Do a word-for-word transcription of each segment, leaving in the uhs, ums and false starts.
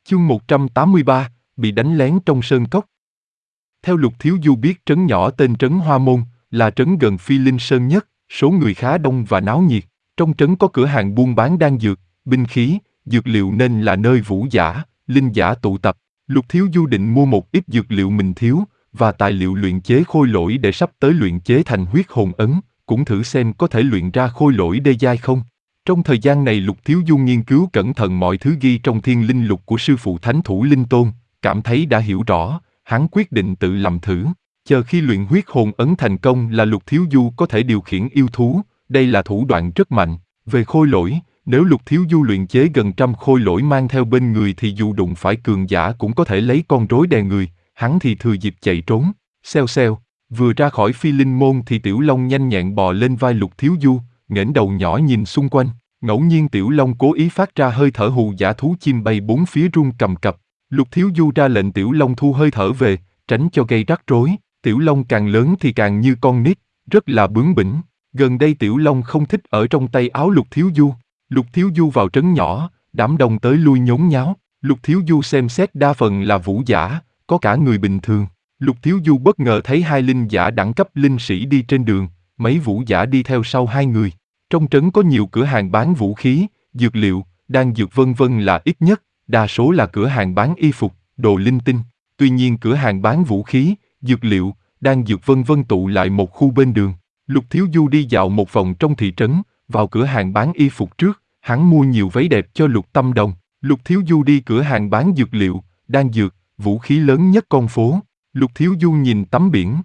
Chương một trăm tám mươi ba, bị đánh lén trong sơn cốc. Theo Lục Thiếu Du biết, trấn nhỏ tên trấn Hoa Môn, là trấn gần Phi Linh Sơn nhất, số người khá đông và náo nhiệt. Trong trấn có cửa hàng buôn bán đan dược, binh khí, dược liệu nên là nơi vũ giả, linh giả tụ tập. Lục Thiếu Du định mua một ít dược liệu mình thiếu, và tài liệu luyện chế khôi lỗi để sắp tới luyện chế thành huyết hồn ấn, cũng thử xem có thể luyện ra khôi lỗi đê giai không. Trong thời gian này Lục Thiếu Du nghiên cứu cẩn thận mọi thứ ghi trong Thiên Linh Lục của sư phụ Thánh Thủ Linh Tôn, cảm thấy đã hiểu rõ, hắn quyết định tự làm thử. Chờ khi luyện huyết hồn ấn thành công là Lục Thiếu Du có thể điều khiển yêu thú, đây là thủ đoạn rất mạnh. Về khôi lỗi, nếu Lục Thiếu Du luyện chế gần trăm khôi lỗi mang theo bên người thì dù đụng phải cường giả cũng có thể lấy con rối đè người, hắn thì thừa dịp chạy trốn. Xèo xèo, vừa ra khỏi Phi Linh môn thì Tiểu Long nhanh nhẹn bò lên vai Lục Thiếu Du, nghển đầu nhỏ nhìn xung quanh. Ngẫu nhiên Tiểu Long cố ý phát ra hơi thở hù dã, thú chim bay bốn phía run cầm cập. Lục Thiếu Du ra lệnh Tiểu Long thu hơi thở về, tránh cho gây rắc rối. Tiểu Long càng lớn thì càng như con nít, rất là bướng bỉnh. Gần đây Tiểu Long không thích ở trong tay áo Lục Thiếu Du. Lục Thiếu Du vào trấn nhỏ, đám đông tới lui nhốn nháo. Lục Thiếu Du xem xét đa phần là vũ giả, có cả người bình thường. Lục Thiếu Du bất ngờ thấy hai linh giả đẳng cấp linh sĩ đi trên đường, mấy vũ giả đi theo sau hai người. Trong trấn có nhiều cửa hàng bán vũ khí, dược liệu, đan dược vân vân là ít nhất, đa số là cửa hàng bán y phục, đồ linh tinh. Tuy nhiên cửa hàng bán vũ khí, dược liệu, đan dược vân vân tụ lại một khu bên đường. Lục Thiếu Du đi dạo một vòng trong thị trấn, vào cửa hàng bán y phục trước, hắn mua nhiều váy đẹp cho Lục Tâm Đồng. Lục Thiếu Du đi cửa hàng bán dược liệu, đan dược, vũ khí lớn nhất con phố. Lục Thiếu Du nhìn tấm biển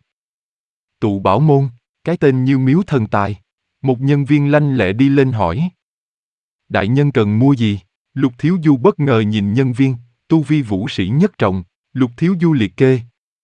Tụ Bảo Môn, cái tên như miếu thần tài. Một nhân viên lanh lẹ đi lên hỏi: đại nhân cần mua gì? Lục Thiếu Du bất ngờ nhìn nhân viên, tu vi vũ sĩ nhất trọng. Lục Thiếu Du liệt kê: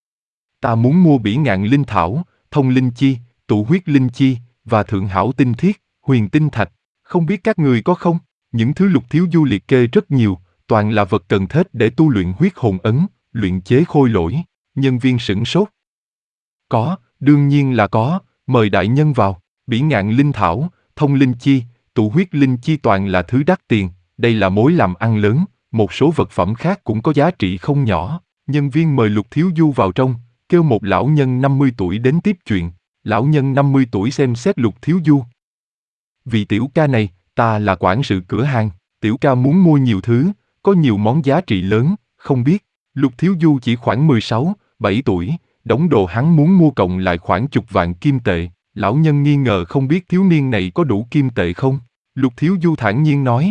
ta muốn mua bỉ ngạn linh thảo, thông linh chi, tụ huyết linh chi, và thượng hảo tinh thiết, huyền tinh thạch. Không biết các người có không? Những thứ Lục Thiếu Du liệt kê rất nhiều, toàn là vật cần thiết để tu luyện huyết hồn ấn, luyện chế khôi lỗi. Nhân viên sửng sốt: có, đương nhiên là có, mời đại nhân vào. Bỉ ngạn linh thảo, thông linh chi, tụ huyết linh chi toàn là thứ đắt tiền, đây là mối làm ăn lớn, một số vật phẩm khác cũng có giá trị không nhỏ. Nhân viên mời Lục Thiếu Du vào trong, kêu một lão nhân năm mươi tuổi đến tiếp chuyện. Lão nhân năm mươi tuổi xem xét Lục Thiếu Du: vị tiểu ca này, ta là quản sự cửa hàng, tiểu ca muốn mua nhiều thứ, có nhiều món giá trị lớn, không biết. Lục Thiếu Du chỉ khoảng mười sáu, bảy tuổi, đống đồ hắn muốn mua cộng lại khoảng chục vạn kim tệ. Lão nhân nghi ngờ không biết thiếu niên này có đủ kim tệ không. Lục Thiếu Du thản nhiên nói: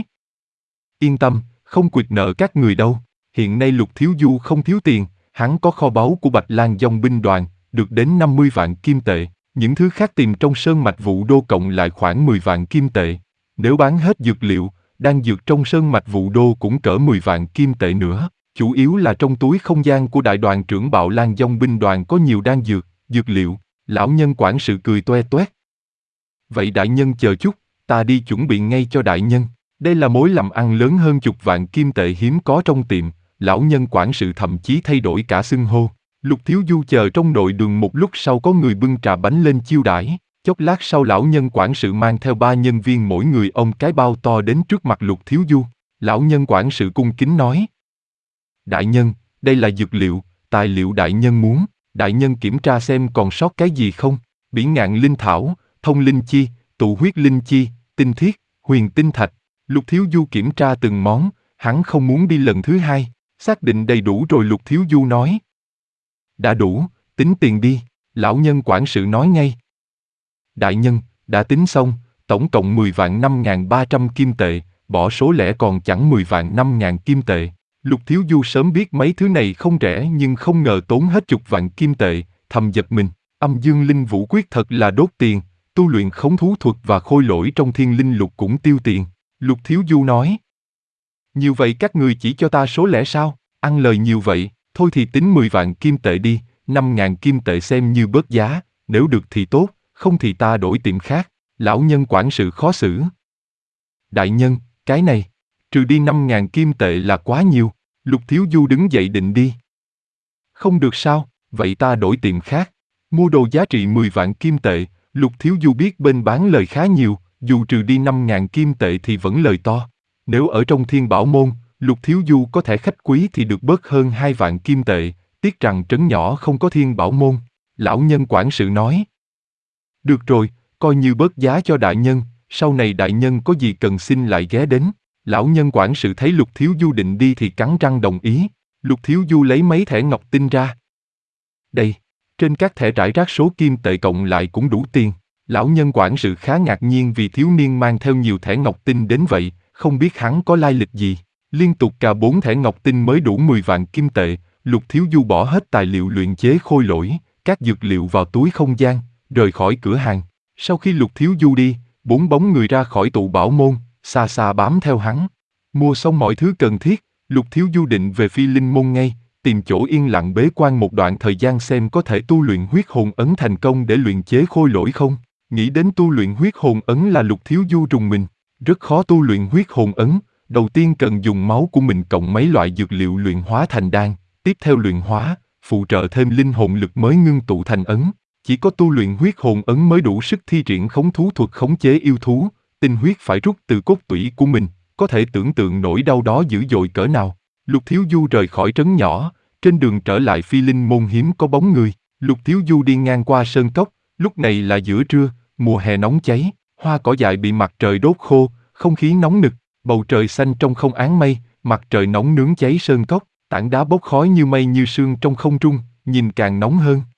yên tâm, không quỵt nợ các người đâu. Hiện nay Lục Thiếu Du không thiếu tiền, hắn có kho báu của Bạch Lang dòng binh đoàn, được đến năm mươi vạn kim tệ. Những thứ khác tìm trong sơn mạch Vũ Đô cộng lại khoảng mười vạn kim tệ. Nếu bán hết dược liệu, đan dược trong sơn mạch Vũ Đô cũng cỡ mười vạn kim tệ nữa. Chủ yếu là trong túi không gian của đại đoàn trưởng Bạo Lang dòng binh đoàn có nhiều đan dược, dược liệu. Lão nhân quản sự cười toe toét: vậy đại nhân chờ chút, ta đi chuẩn bị ngay cho đại nhân. Đây là mối làm ăn lớn hơn chục vạn kim tệ hiếm có trong tiệm. Lão nhân quản sự thậm chí thay đổi cả xưng hô. Lục Thiếu Du chờ trong nội đường một lúc sau có người bưng trà bánh lên chiêu đãi. Chốc lát sau lão nhân quản sự mang theo ba nhân viên mỗi người ôm cái bao to đến trước mặt Lục Thiếu Du. Lão nhân quản sự cung kính nói: đại nhân, đây là dược liệu, tài liệu đại nhân muốn. Đại nhân kiểm tra xem còn sót cái gì không. Bỉ ngạn linh thảo, thông linh chi, tụ huyết linh chi, tinh thiết, huyền tinh thạch. Lục Thiếu Du kiểm tra từng món, hắn không muốn đi lần thứ hai. Xác định đầy đủ rồi Lục Thiếu Du nói: đã đủ, tính tiền đi. Lão nhân quản sự nói ngay: đại nhân, đã tính xong, tổng cộng mười vạn năm ngàn ba trăm kim tệ, bỏ số lẻ còn chẳng mười vạn năm ngàn kim tệ. Lục Thiếu Du sớm biết mấy thứ này không rẻ nhưng không ngờ tốn hết chục vạn kim tệ, thầm giật mình. Âm dương linh vũ quyết thật là đốt tiền, tu luyện khống thú thuật và khôi lỗi trong thiên linh lục cũng tiêu tiền. Lục Thiếu Du nói: nhiều vậy các người chỉ cho ta số lẻ sao? Ăn lời nhiều vậy, thôi thì tính mười vạn kim tệ đi, năm ngàn kim tệ xem như bớt giá, nếu được thì tốt, không thì ta đổi tiệm khác. Lão nhân quản sự khó xử: đại nhân, cái này, trừ đi năm ngàn kim tệ là quá nhiều. Lục Thiếu Du đứng dậy định đi. Không được sao, vậy ta đổi tiệm khác. Mua đồ giá trị mười vạn kim tệ, Lục Thiếu Du biết bên bán lời khá nhiều, dù trừ đi năm ngàn kim tệ thì vẫn lời to. Nếu ở trong Thiên Bảo Môn, Lục Thiếu Du có thể khách quý thì được bớt hơn hai vạn kim tệ, tiếc rằng trấn nhỏ không có thiên bảo môn. Lão nhân quản sự nói. Được rồi, coi như bớt giá cho đại nhân, sau này đại nhân có gì cần xin lại ghé đến. Lão nhân quản sự thấy Lục Thiếu Du định đi thì cắn răng đồng ý. Lục Thiếu Du lấy mấy thẻ ngọc tinh ra. Đây, trên các thẻ rải rác số kim tệ cộng lại cũng đủ tiền. Lão nhân quản sự khá ngạc nhiên vì thiếu niên mang theo nhiều thẻ ngọc tinh đến vậy, không biết hắn có lai lịch gì. Liên tục cà bốn thẻ ngọc tinh mới đủ mười vạn kim tệ, Lục Thiếu Du bỏ hết tài liệu luyện chế khôi lỗi, các dược liệu vào túi không gian, rời khỏi cửa hàng. Sau khi Lục Thiếu Du đi, bốn bóng người ra khỏi tụ bảo môn, xa xa bám theo hắn. Mua xong mọi thứ cần thiết, Lục Thiếu Du định về Phi Linh môn ngay, tìm chỗ yên lặng bế quan một đoạn thời gian xem có thể tu luyện huyết hồn ấn thành công để luyện chế khôi lỗi không. Nghĩ đến tu luyện huyết hồn ấn là Lục Thiếu Du rùng mình. Rất khó tu luyện huyết hồn ấn, đầu tiên cần dùng máu của mình cộng mấy loại dược liệu luyện hóa thành đan, tiếp theo luyện hóa, phụ trợ thêm linh hồn lực mới ngưng tụ thành ấn. Chỉ có tu luyện huyết hồn ấn mới đủ sức thi triển khống thú thuật khống chế yêu thú, tinh huyết phải rút từ cốt tủy của mình, có thể tưởng tượng nỗi đau đó dữ dội cỡ nào. Lục Thiếu Du rời khỏi trấn nhỏ, trên đường trở lại Phi Linh môn hiếm có bóng người. Lục Thiếu Du đi ngang qua sơn cốc, lúc này là giữa trưa, mùa hè nóng cháy, hoa cỏ dại bị mặt trời đốt khô, không khí nóng nực, bầu trời xanh trong không áng mây, mặt trời nóng nướng cháy sơn cốc, tảng đá bốc khói như mây như sương trong không trung, nhìn càng nóng hơn.